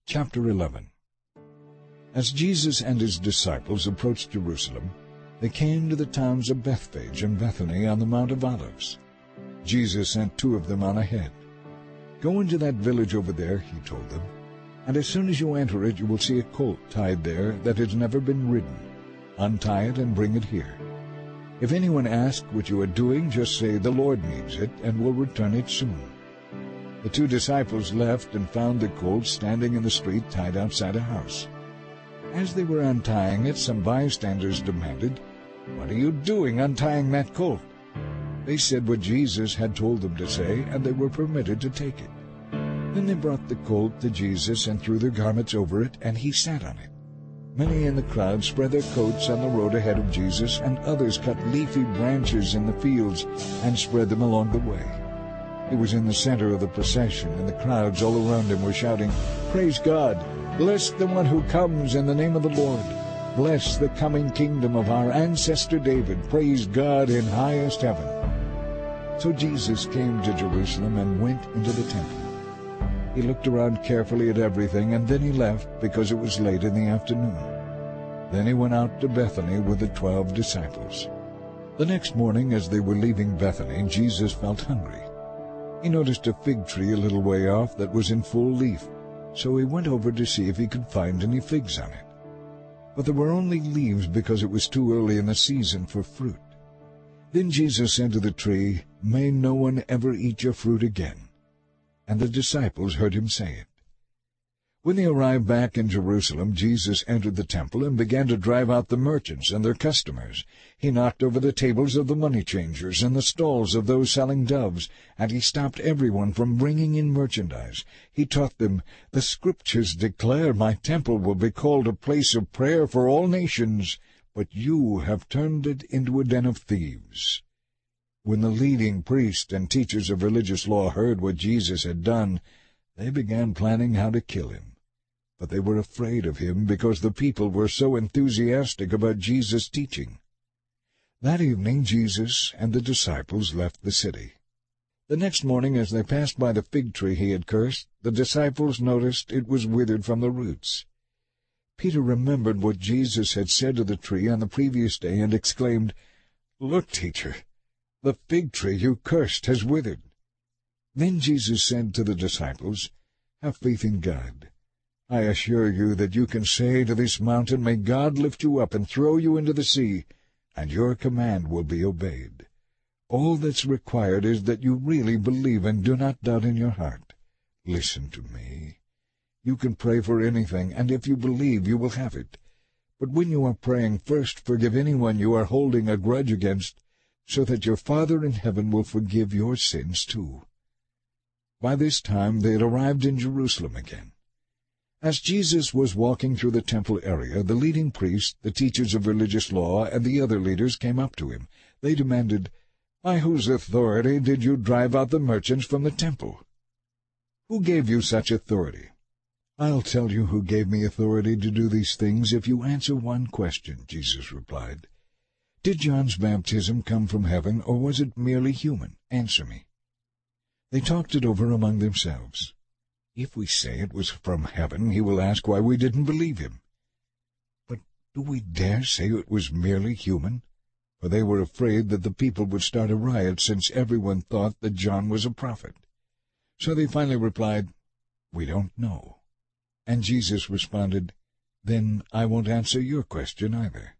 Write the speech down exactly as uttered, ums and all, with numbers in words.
Chapter eleven. As Jesus and his disciples approached Jerusalem, they came to the towns of Bethphage and Bethany on the Mount of Olives. Jesus sent two of them on ahead. "Go into that village over there," he told them, "and as soon as you enter it you will see a colt tied there that has never been ridden. Untie it and bring it here. If anyone asks what you are doing, just say, 'The Lord needs it,' and will return it soon." The two disciples left and found the colt standing in the street tied outside a house. As they were untying it, some bystanders demanded, "What are you doing untying that colt?" They said what Jesus had told them to say, and they were permitted to take it. Then they brought the colt to Jesus and threw their garments over it, and he sat on it. Many in the crowd spread their coats on the road ahead of Jesus, and others cut leafy branches in the fields and spread them along the way. He was in the center of the procession, and the crowds all around him were shouting, "Praise God! Bless the one who comes in the name of the Lord! Bless the coming kingdom of our ancestor David! Praise God in highest heaven!" So Jesus came to Jerusalem and went into the temple. He looked around carefully at everything, and then he left because it was late in the afternoon. Then he went out to Bethany with the twelve disciples. The next morning, as they were leaving Bethany, Jesus felt hungry. He noticed a fig tree a little way off that was in full leaf, so he went over to see if he could find any figs on it. But there were only leaves because it was too early in the season for fruit. Then Jesus said to the tree, "May no one ever eat your fruit again." And the disciples heard him say it. When they arrived back in Jerusalem, Jesus entered the temple and began to drive out the merchants and their customers. He knocked over the tables of the money changers and the stalls of those selling doves, and he stopped everyone from bringing in merchandise. He taught them, "The Scriptures declare my temple will be called a place of prayer for all nations, but you have turned it into a den of thieves." When the leading priests and teachers of religious law heard what Jesus had done, they began planning how to kill him. But they were afraid of him because the people were so enthusiastic about Jesus' teaching. That evening Jesus and the disciples left the city. The next morning, as they passed by the fig tree he had cursed, the disciples noticed it was withered from the roots. Peter remembered what Jesus had said to the tree on the previous day and exclaimed, "Look, teacher, the fig tree you cursed has withered." Then Jesus said to the disciples, "Have faith in God. I assure you that you can say to this mountain, 'May God lift you up and throw you into the sea,' and your command will be obeyed. All that's required is that you really believe and do not doubt in your heart. Listen to me. You can pray for anything, and if you believe, you will have it. But when you are praying, first forgive anyone you are holding a grudge against, so that your Father in heaven will forgive your sins too." By this time they had arrived in Jerusalem again. As Jesus was walking through the temple area, the leading priests, the teachers of religious law, and the other leaders came up to him. They demanded, "By whose authority did you drive out the merchants from the temple? Who gave you such authority?" "I'll tell you who gave me authority to do these things if you answer one question," Jesus replied. "Did John's baptism come from heaven, or was it merely human? Answer me." They talked it over among themselves. "If we say it was from heaven, he will ask why we didn't believe him. But do we dare say it was merely human?" For they were afraid that the people would start a riot, since everyone thought that John was a prophet. So they finally replied, "We don't know." And Jesus responded, "Then I won't answer your question either.